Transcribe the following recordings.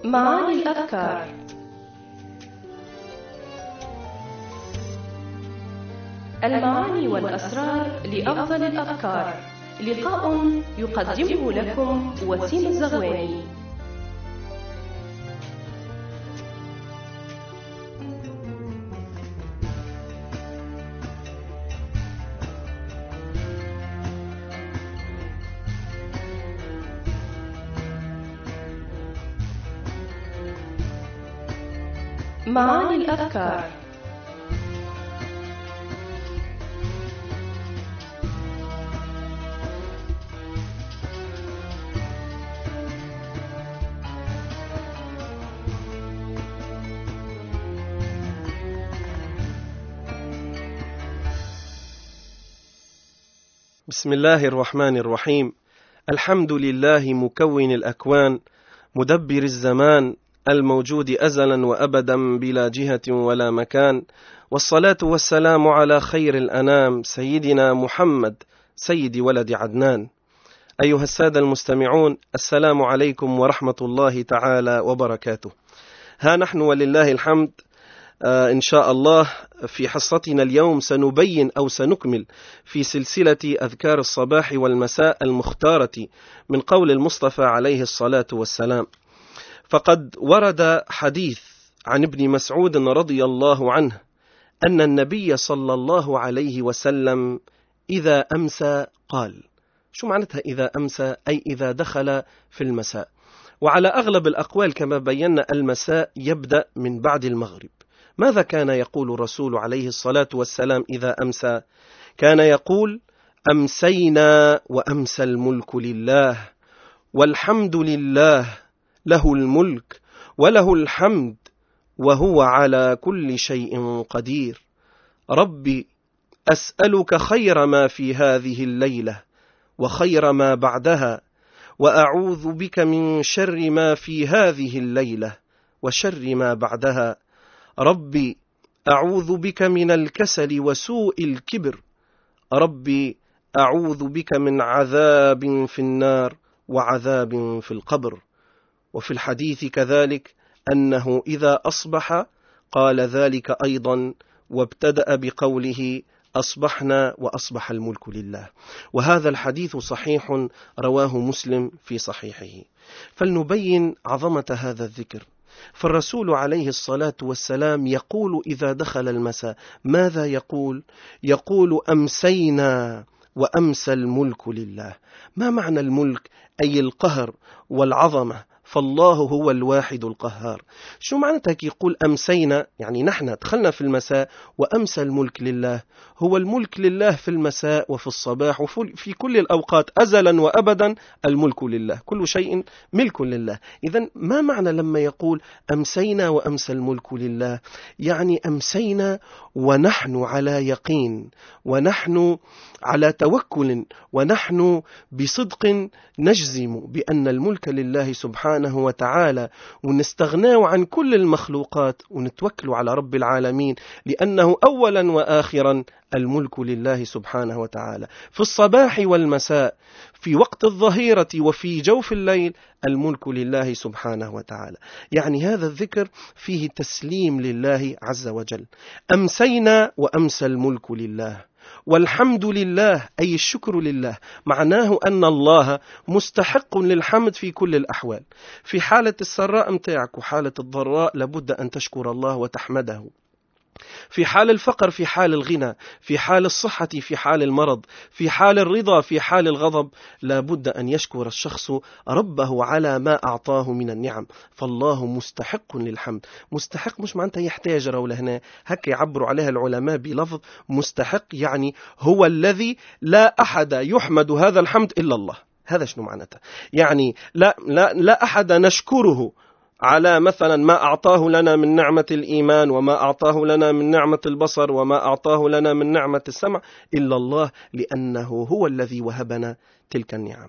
معاني الأذكار. المعاني والأسرار لأفضل الأذكار. لقاء يقدمه لكم وسيم الزغواني. معاني الأذكار. بسم الله الرحمن الرحيم. الحمد لله مكون الأكوان، مدبر الزمان، الموجود أزلا وأبدا بلا جهة ولا مكان، والصلاة والسلام على خير الأنام سيدنا محمد سيد ولد عدنان. أيها السادة المستمعون، السلام عليكم ورحمة الله تعالى وبركاته. ها نحن ولله الحمد إن شاء الله في حصتنا اليوم سنبين أو سنكمل في سلسلة أذكار الصباح والمساء المختارة من قول المصطفى عليه الصلاة والسلام. فقد ورد حديث عن ابن مسعود رضي الله عنه أن النبي صلى الله عليه وسلم إذا أمسى قال. شو معناتها إذا أمسى؟ أي إذا دخل في المساء. وعلى أغلب الأقوال كما بينا المساء يبدأ من بعد المغرب. ماذا كان يقول الرسول عليه الصلاة والسلام إذا أمسى؟ كان يقول: أمسينا وأمسى الملك لله، والحمد لله، له الملك وله الحمد وهو على كل شيء قدير. ربي أسألك خير ما في هذه الليلة وخير ما بعدها، وأعوذ بك من شر ما في هذه الليلة وشر ما بعدها. ربي أعوذ بك من الكسل وسوء الكبر. ربي أعوذ بك من عذاب في النار وعذاب في القبر. وفي الحديث كذلك أنه إذا أصبح قال ذلك أيضا، وابتدأ بقوله: أصبحنا وأصبح الملك لله. وهذا الحديث صحيح رواه مسلم في صحيحه. فلنبين عظمة هذا الذكر. فالرسول عليه الصلاة والسلام يقول إذا دخل المساء ماذا يقول؟ يقول: أمسينا وأمسى الملك لله. ما معنى الملك؟ أي القهر والعظمة، فالله هو الواحد القهار. شو معناتها يقول أمسينا؟ يعني نحن دخلنا في المساء وأمسى الملك لله. هو الملك لله في المساء وفي الصباح وفي كل الأوقات، أزلا وأبدا الملك لله، كل شيء ملك لله. إذن ما معنى لما يقول أمسينا وأمسى الملك لله؟ يعني أمسينا ونحن على يقين، ونحن على توكل، ونحن بصدق نجزم بأن الملك لله سبحانه وتعالى، ونستغنى عن كل المخلوقات ونتوكل على رب العالمين، لأنه أولا وآخرا الملك لله سبحانه وتعالى. في الصباح والمساء، في وقت الظهيرة وفي جوف الليل، الملك لله سبحانه وتعالى. يعني هذا الذكر فيه تسليم لله عز وجل. أمسينا وأمسى الملك لله، والحمد لله أي الشكر لله. معناه أن الله مستحق للحمد في كل الأحوال. في حالة السراء متاعك وحالة الضراء لابد أن تشكر الله وتحمده. في حال الفقر، في حال الغنى، في حال الصحة، في حال المرض، في حال الرضا، في حال الغضب، لابد أن يشكر الشخص ربه على ما أعطاه من النعم. فالله مستحق للحمد. مستحق مش معناتها يحتاج، ولا هنا هكا يعبروا عليها العلماء بلفظ مستحق، يعني هو الذي لا أحد يحمد هذا الحمد إلا الله. هذا شنو معناتها؟ يعني لا أحد نشكره على مثلا ما أعطاه لنا من نعمة الإيمان، وما أعطاه لنا من نعمة البصر، وما أعطاه لنا من نعمة السمع، إلا الله، لأنه هو الذي وهبنا تلك النعم.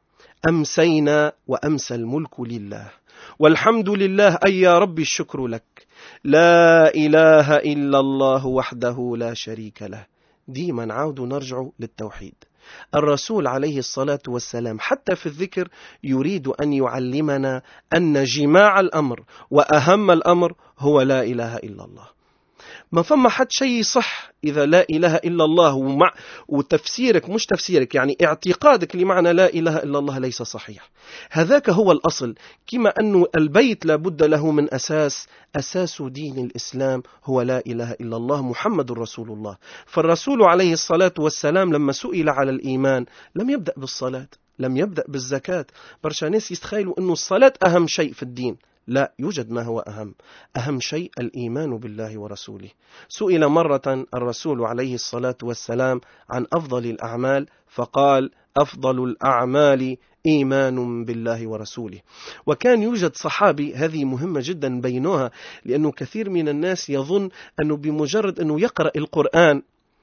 أمسينا وأمسى الملك لله، والحمد لله أي يا رب الشكر لك. لا إله إلا الله وحده لا شريك له. ديما نعود نرجع للتوحيد. الرسول عليه الصلاة والسلام حتى في الذكر يريد أن يعلمنا أن جماع الأمر وأهم الأمر هو لا إله إلا الله. ما فما حد شيء صح إذا لا إله إلا الله وتفسيرك مش تفسيرك، يعني اعتقادك لمعنى لا إله إلا الله ليس صحيح. هذاك هو الأصل. كما أن البيت لابد له من أساس دين الإسلام هو لا إله إلا الله محمد رسول الله. فالرسول عليه الصلاة والسلام لما سئل على الإيمان لم يبدأ بالصلاة، لم يبدأ بالزكاة. برشا ناس يتخيلوا أن الصلاة أهم شيء في الدين. لا، يوجد ما هو أهم شيء الإيمان بالله ورسوله. سئل مرة الرسول عليه الصلاة والسلام عن أفضل الأعمال فقال: أفضل الأعمال إيمان بالله ورسوله. وكان يوجد صحابي، هذه مهمة جدا بينها، لأنه كثير من الناس يظن أنه بمجرد أنه يقرأ القرآن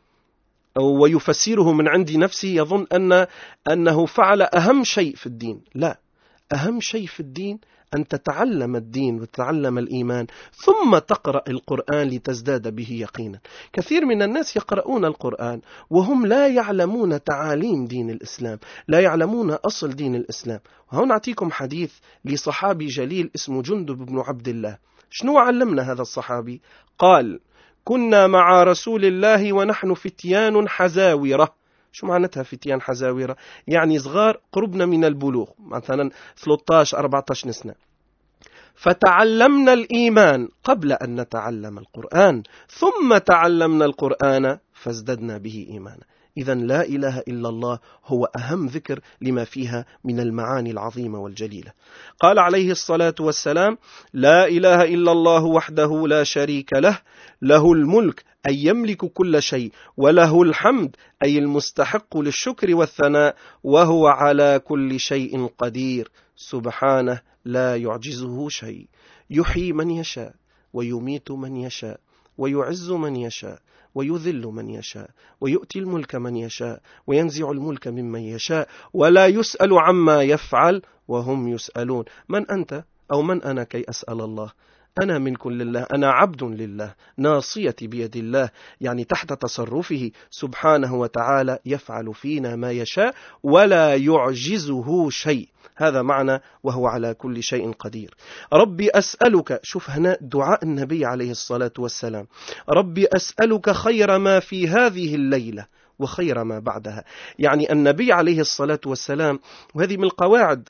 ويفسره من عند نفسه يظن أنه فعل أهم شيء في الدين. لا، أهم شيء في الدين أن تتعلم الدين وتتعلم الإيمان ثم تقرأ القرآن لتزداد به يقينا. كثير من الناس يقرؤون القرآن وهم لا يعلمون تعاليم دين الإسلام، لا يعلمون أصل دين الإسلام. وهنا نعطيكم حديث لصحابي جليل اسمه جندب بن عبد الله. شنو علمنا هذا الصحابي؟ قال: كنا مع رسول الله ونحن فتيان حزاورة. شو معناتها فتيان حزاورة؟ يعني صغار قربنا من البلوغ، مثلا 13-14 سنة. فتعلمنا الإيمان قبل أن نتعلم القرآن، ثم تعلمنا القرآن فازددنا به إيمانا. إذن لا إله إلا الله هو أهم ذكر لما فيها من المعاني العظيمة والجليلة. قال عليه الصلاة والسلام: لا إله إلا الله وحده لا شريك له، له الملك أي يملك كل شيء، وله الحمد أي المستحق للشكر والثناء، وهو على كل شيء قدير، سبحانه لا يعجزه شيء، يحيي من يشاء ويميت من يشاء، ويعز من يشاء ويذل من يشاء، ويؤتي الملك من يشاء وينزع الملك ممن يشاء، ولا يسأل عما يفعل وهم يسألون. من أنت أو من أنا كي أسأل الله؟ أنا ملك لله، أنا عبد لله، ناصيتي بيد الله، يعني تحت تصرفه سبحانه وتعالى، يفعل فينا ما يشاء ولا يعجزه شيء. هذا معنى وهو على كل شيء قدير. ربي أسألك، شوف هنا دعاء النبي عليه الصلاة والسلام، ربي أسألك خير ما في هذه الليلة وخير ما بعدها. يعني النبي عليه الصلاة والسلام، وهذه من القواعد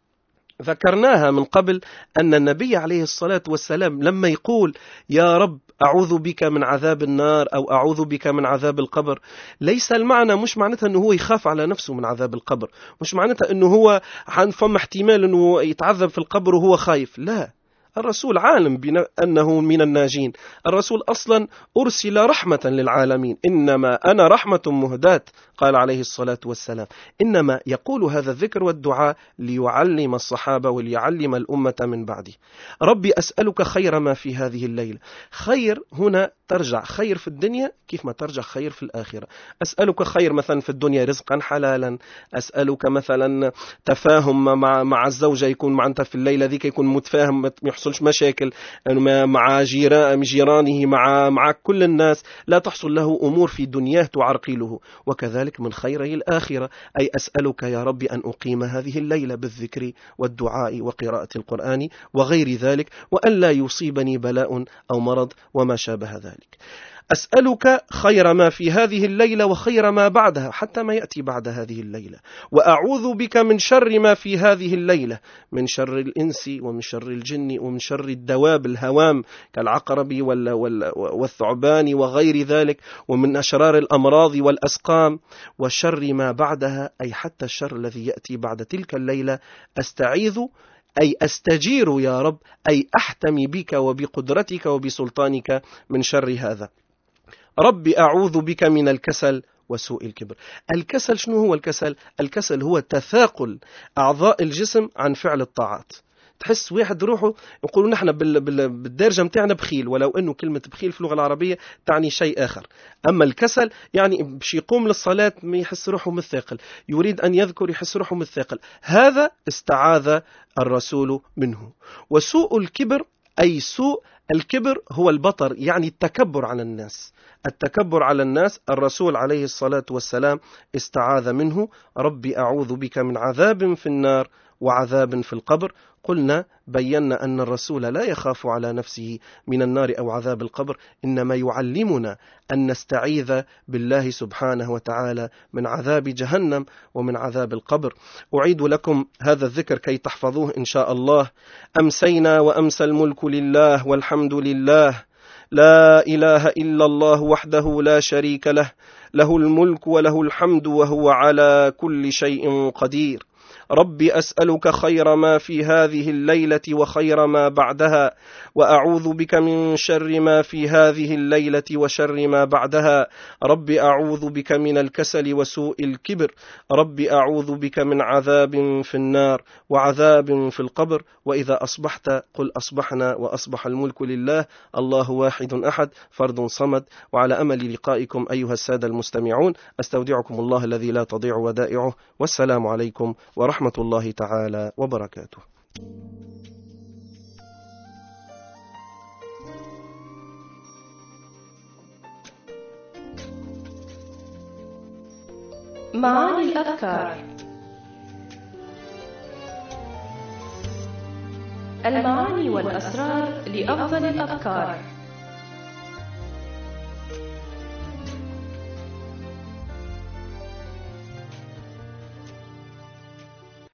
ذكرناها من قبل، أن النبي عليه الصلاة والسلام لما يقول يا رب أعوذ بك من عذاب النار أو أعوذ بك من عذاب القبر، ليس المعنى مش معناتها أنه هو يخاف على نفسه من عذاب القبر، مش معناتها أنه هو فما احتمال أنه يتعذب في القبر وهو خايف. لا، الرسول عالم أنه من الناجين. الرسول أصلا أرسل رحمة للعالمين، إنما أنا رحمة مهداة، قال عليه الصلاة والسلام. إنما يقول هذا الذكر والدعاء ليعلم الصحابة وليعلم الأمة من بعده. ربي أسألك خير ما في هذه الليلة. خير هنا ترجع خير في الدنيا كيف ما ترجع خير في الآخرة. أسألك خير مثلا في الدنيا رزقا حلالا، أسألك مثلا تفاهم مع الزوجة، يكون مع أنت في الليلة ذيك يكون متفاهم، ما يحصلش مشاكل مع جيرانه، مع كل الناس، لا تحصل له أمور في دنياه تعرقله. وكذلك من خيري الآخرة، أي أسألك يا ربي أن أقيم هذه الليلة بالذكر والدعاء وقراءة القرآن وغير ذلك، وأن لا يصيبني بلاء أو مرض وما شابه ذلك. أسألك خير ما في هذه الليلة وخير ما بعدها، حتى ما يأتي بعد هذه الليلة. وأعوذ بك من شر ما في هذه الليلة، من شر الإنس ومن شر الجن ومن شر الدواب الهوام كالعقرب والثعبان وغير ذلك، ومن أشرار الأمراض والأسقام، وشر ما بعدها، أي حتى الشر الذي يأتي بعد تلك الليلة. أستعيذ أي أستجير يا رب، أي أحتمي بك وبقدرتك وبسلطانك من شر هذا. ربي أعوذ بك من الكسل وسوء الكبر. الكسل شنو هو الكسل؟ الكسل هو تثاقل أعضاء الجسم عن فعل الطاعات. تحس واحد روحه، يقولون نحن بالدارجة متاعنا بخيل، ولو أنه كلمة بخيل في اللغة العربية تعني شيء آخر. أما الكسل يعني باش يقوم للصلاة ما يحس روحه مثاقل، يريد أن يذكر يحس روحه مثاقل. هذا استعاذ الرسول منه. وسوء الكبر أي سوء الكبر هو البطر، يعني التكبر على الناس. التكبر على الناس الرسول عليه الصلاة والسلام استعاذ منه: ربي أعوذ بك من عذاب في النار وعذاب في القبر. قلنا بينا أن الرسول لا يخاف على نفسه من النار أو عذاب القبر، إنما يعلمنا أن نستعيذ بالله سبحانه وتعالى من عذاب جهنم ومن عذاب القبر. أعيد لكم هذا الذكر كي تحفظوه إن شاء الله: أمسينا وأمسى الملك لله والحمد لله، لا إله إلا الله وحده لا شريك له، له الملك وله الحمد وهو على كل شيء قدير. ربي أسألك خير ما في هذه الليلة وخير ما بعدها، وأعوذ بك من شر ما في هذه الليلة وشر ما بعدها. ربي أعوذ بك من الكسل وسوء الكبر. ربي أعوذ بك من عذاب في النار وعذاب في القبر. وإذا أصبحت قل أصبحنا وأصبح الملك لله، الله واحد أحد فرد صمد. وعلى أمل لقائكم أيها السادة المستمعون، أستودعكم الله الذي لا تضيع ودائعه، والسلام عليكم ورحمة الله تعالى وبركاته. معاني الأذكار. المعاني والأسرار لأفضل الأذكار.